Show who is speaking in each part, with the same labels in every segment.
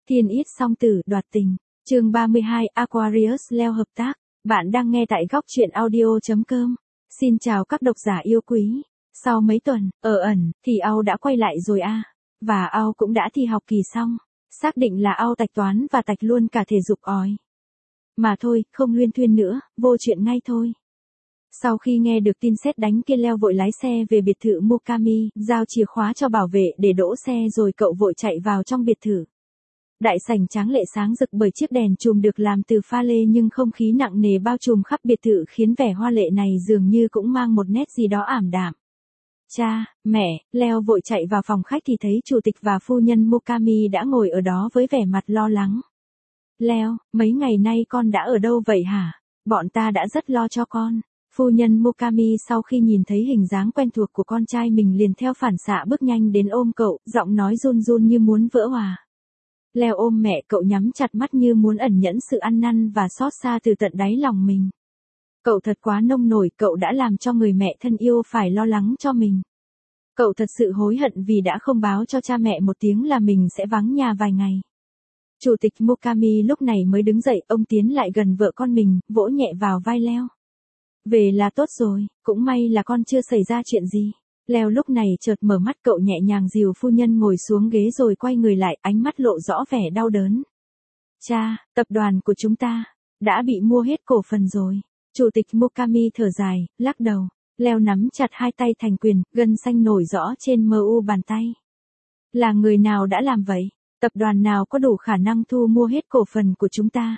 Speaker 1: Thiên Yết song tử đoạt tình, chương 32 Aquarius Leo hợp tác. Bạn đang nghe tại góc truyện audio.com. Xin chào các độc giả yêu quý. Sau mấy tuần, ở ẩn, thì Ao đã quay lại rồi à. Và Ao cũng đã thi học kỳ xong. Xác định là Ao tạch toán và tạch luôn cả thể dục ói. Mà thôi, không luyên thuyên nữa, vô chuyện ngay thôi. Sau khi nghe được tin sét đánh kia, Leo vội lái xe về biệt thự Mukami, giao chìa khóa cho bảo vệ để đỗ xe rồi cậu vội chạy vào trong biệt thự. Đại sảnh tráng lệ sáng rực bởi chiếc đèn chùm được làm từ pha lê, nhưng không khí nặng nề bao trùm khắp biệt thự khiến vẻ hoa lệ này dường như cũng mang một nét gì đó ảm đạm. Cha, mẹ, Leo vội chạy vào phòng khách thì thấy chủ tịch và phu nhân Mukami đã ngồi ở đó với vẻ mặt lo lắng. Leo, mấy ngày nay con đã ở đâu vậy hả? Bọn ta đã rất lo cho con. Phu nhân Mukami sau khi nhìn thấy hình dáng quen thuộc của con trai mình liền theo phản xạ bước nhanh đến ôm cậu, giọng nói run run như muốn vỡ hòa. Leo ôm mẹ cậu nhắm chặt mắt như muốn ẩn nhẫn sự ăn năn và xót xa từ tận đáy lòng mình. Cậu thật quá nông nổi, cậu đã làm cho người mẹ thân yêu phải lo lắng cho mình. Cậu thật sự hối hận vì đã không báo cho cha mẹ một tiếng là mình sẽ vắng nhà vài ngày. Chủ tịch Mukami lúc này mới đứng dậy, ông tiến lại gần vợ con mình, vỗ nhẹ vào vai Leo. Về là tốt rồi, cũng may là con chưa xảy ra chuyện gì. Leo lúc này chợt mở mắt, cậu nhẹ nhàng dìu phu nhân ngồi xuống ghế rồi quay người lại, ánh mắt lộ rõ vẻ đau đớn. Cha, tập đoàn của chúng ta đã bị mua hết cổ phần rồi. Chủ tịch Mukami thở dài, lắc đầu. Leo nắm chặt hai tay thành quyền, gân xanh nổi rõ trên mu bàn tay. Là người nào đã làm vậy? Tập đoàn nào có đủ khả năng thu mua hết cổ phần của chúng ta?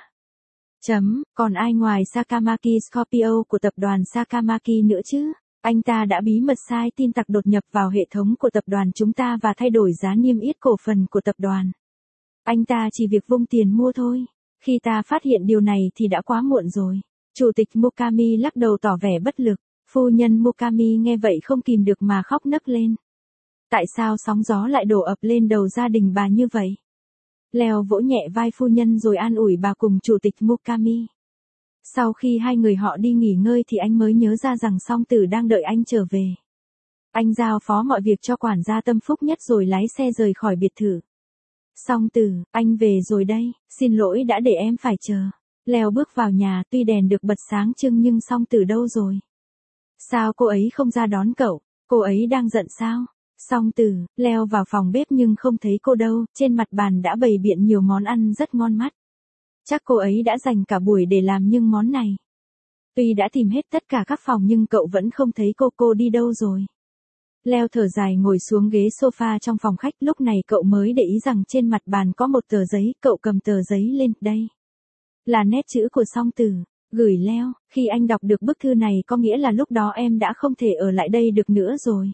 Speaker 1: Còn ai ngoài Sakamaki Scorpio của tập đoàn Sakamaki nữa chứ? Anh ta đã bí mật sai tin tặc đột nhập vào hệ thống của tập đoàn chúng ta và thay đổi giá niêm yết cổ phần của tập đoàn. Anh ta chỉ việc vung tiền mua thôi. Khi ta phát hiện điều này thì đã quá muộn rồi. Chủ tịch Mukami lắc đầu tỏ vẻ bất lực. Phu nhân Mukami nghe vậy không kìm được mà khóc nấc lên. Tại sao sóng gió lại đổ ập lên đầu gia đình bà như vậy? Leo vỗ nhẹ vai phu nhân rồi an ủi bà cùng chủ tịch Mukami. Sau khi hai người họ đi nghỉ ngơi thì anh mới nhớ ra rằng song tử đang đợi anh trở về. Anh giao phó mọi việc cho quản gia Tâm Phúc Nhất rồi lái xe rời khỏi biệt thự. Song tử, anh về rồi đây, xin lỗi đã để em phải chờ. Leo bước vào nhà, tuy đèn được bật sáng trưng nhưng song tử đâu rồi? Sao cô ấy không ra đón cậu? Cô ấy đang giận sao? Song tử, Leo vào phòng bếp nhưng không thấy cô đâu, trên mặt bàn đã bày biện nhiều món ăn rất ngon mắt. Chắc cô ấy đã dành cả buổi để làm những món này. Tuy đã tìm hết tất cả các phòng nhưng cậu vẫn không thấy cô đi đâu rồi. Leo thở dài ngồi xuống ghế sofa trong phòng khách, lúc này cậu mới để ý rằng trên mặt bàn có một tờ giấy, cậu cầm tờ giấy lên, đây là nét chữ của song tử. Gửi Leo, khi anh đọc được bức thư này có nghĩa là lúc đó em đã không thể ở lại đây được nữa rồi.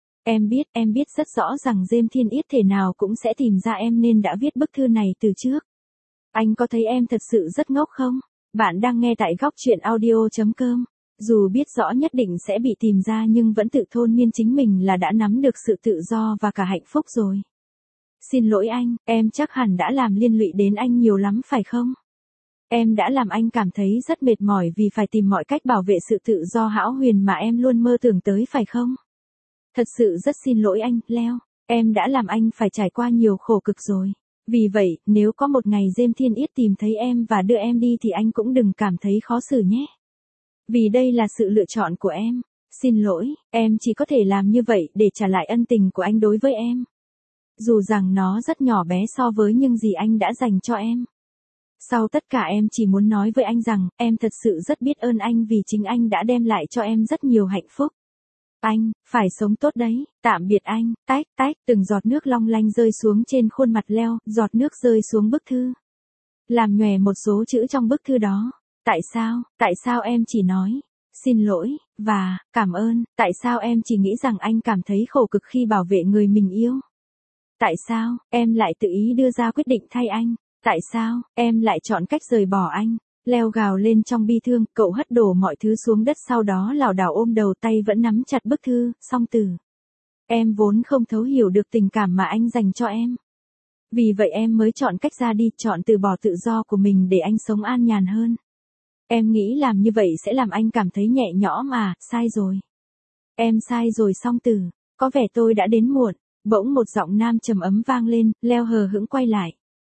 Speaker 1: Em biết rất rõ rằng James Thiên Yết thể nào cũng sẽ tìm ra em nên đã viết bức thư này từ trước. Anh có thấy em thật sự rất ngốc không? Bạn đang nghe tại góc truyện audio.com. Dù biết rõ nhất định sẽ bị tìm ra nhưng vẫn tự thôi miên chính mình là đã nắm được sự tự do và cả hạnh phúc rồi. Xin lỗi anh, em chắc hẳn đã làm liên lụy đến anh nhiều lắm phải không? Em đã làm anh cảm thấy rất mệt mỏi vì phải tìm mọi cách bảo vệ sự tự do hão huyền mà em luôn mơ tưởng tới phải không? Thật sự rất xin lỗi anh, Leo. Em đã làm anh phải trải qua nhiều khổ cực rồi. Vì vậy, nếu có một ngày James Thiên Yết tìm thấy em và đưa em đi thì anh cũng đừng cảm thấy khó xử nhé. Vì đây là sự lựa chọn của em. Xin lỗi, em chỉ có thể làm như vậy để trả lại ân tình của anh đối với em. Dù rằng nó rất nhỏ bé so với những gì anh đã dành cho em. Sau tất cả em chỉ muốn nói với anh rằng, em thật sự rất biết ơn anh vì chính anh đã đem lại cho em rất nhiều hạnh phúc. Anh, phải sống tốt đấy, tạm biệt anh, tách, từng giọt nước long lanh rơi xuống trên khuôn mặt Leo, giọt nước rơi xuống bức thư. Làm nhòe một số chữ trong bức thư đó. Tại sao em chỉ nói, xin lỗi, và, cảm ơn, tại sao em chỉ nghĩ rằng anh cảm thấy khổ cực khi bảo vệ người mình yêu? Tại sao, em lại tự ý đưa ra quyết định thay anh? Tại sao, em lại chọn cách rời bỏ anh? Leo gào lên trong bi thương, cậu hất đổ mọi thứ xuống đất sau đó lảo đảo ôm đầu, tay vẫn nắm chặt bức thư, song tử. Em vốn không thấu hiểu được tình cảm mà anh dành cho em. Vì vậy em mới chọn cách ra đi, chọn từ bỏ tự do của mình để anh sống an nhàn hơn. Em nghĩ làm như vậy sẽ làm anh cảm thấy nhẹ nhõm mà, sai rồi. Em sai rồi song tử, có vẻ tôi đã đến muộn. Bỗng một giọng nam trầm ấm vang lên, Leo hờ hững quay lại.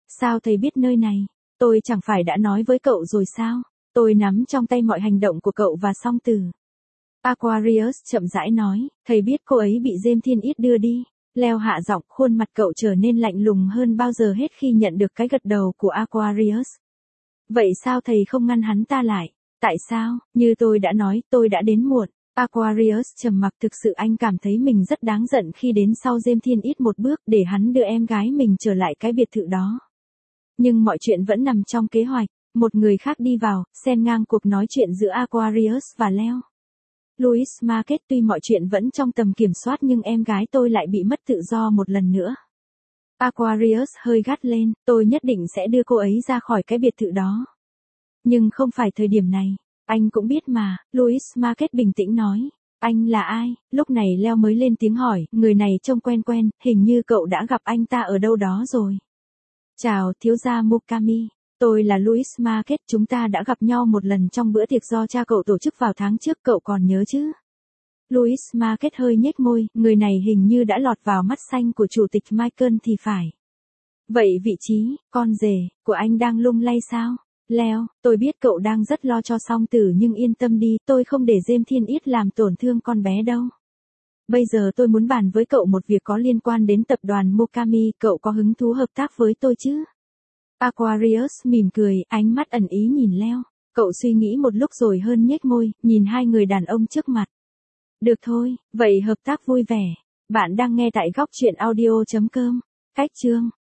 Speaker 1: Sao thầy biết nơi này? Tôi chẳng phải đã nói với cậu rồi sao? Tôi nắm trong tay mọi hành động của cậu và song tử. Aquarius chậm rãi nói, thầy biết cô ấy bị Diêm Thiên Ít đưa đi. Leo hạ giọng, khuôn mặt cậu trở nên lạnh lùng hơn bao giờ hết khi nhận được cái gật đầu của Aquarius. Vậy sao thầy không ngăn hắn ta lại? Tại sao? Như tôi đã nói, tôi đã đến muộn. Aquarius trầm mặc, thực sự anh cảm thấy mình rất đáng giận khi đến sau Diêm Thiên Ít một bước để hắn đưa em gái mình trở lại cái biệt thự đó. Nhưng mọi chuyện vẫn nằm trong kế hoạch. Một người khác đi vào, xen ngang cuộc nói chuyện giữa Aquarius và Leo. Louis Marquez, tuy mọi chuyện vẫn trong tầm kiểm soát nhưng em gái tôi lại bị mất tự do một lần nữa. Aquarius hơi gắt lên, tôi nhất định sẽ đưa cô ấy ra khỏi cái biệt thự đó. Nhưng không phải thời điểm này. Anh cũng biết mà, Louis Marquez bình tĩnh nói. Anh là ai? Lúc này Leo mới lên tiếng hỏi, người này trông quen quen, hình như cậu đã gặp anh ta ở đâu đó rồi. Chào, thiếu gia Mukami. Tôi là Louis Marquez, chúng ta đã gặp nhau một lần trong bữa tiệc do cha cậu tổ chức vào tháng trước, cậu còn nhớ chứ? Louis Marquez hơi nhếch môi, người này hình như đã lọt vào mắt xanh của chủ tịch Michael thì phải. Vậy vị trí, con rể, của anh đang lung lay sao? Leo, tôi biết cậu đang rất lo cho song tử nhưng yên tâm đi, tôi không để Diêm Thiên Ít làm tổn thương con bé đâu. Bây giờ tôi muốn bàn với cậu một việc có liên quan đến tập đoàn Mukami, cậu có hứng thú hợp tác với tôi chứ? Aquarius mỉm cười, ánh mắt ẩn ý nhìn Leo. Cậu suy nghĩ một lúc rồi hơn nhếch môi, nhìn hai người đàn ông trước mặt. Được thôi, vậy hợp tác vui vẻ. Bạn đang nghe tại góc truyện audio.com. Cách chương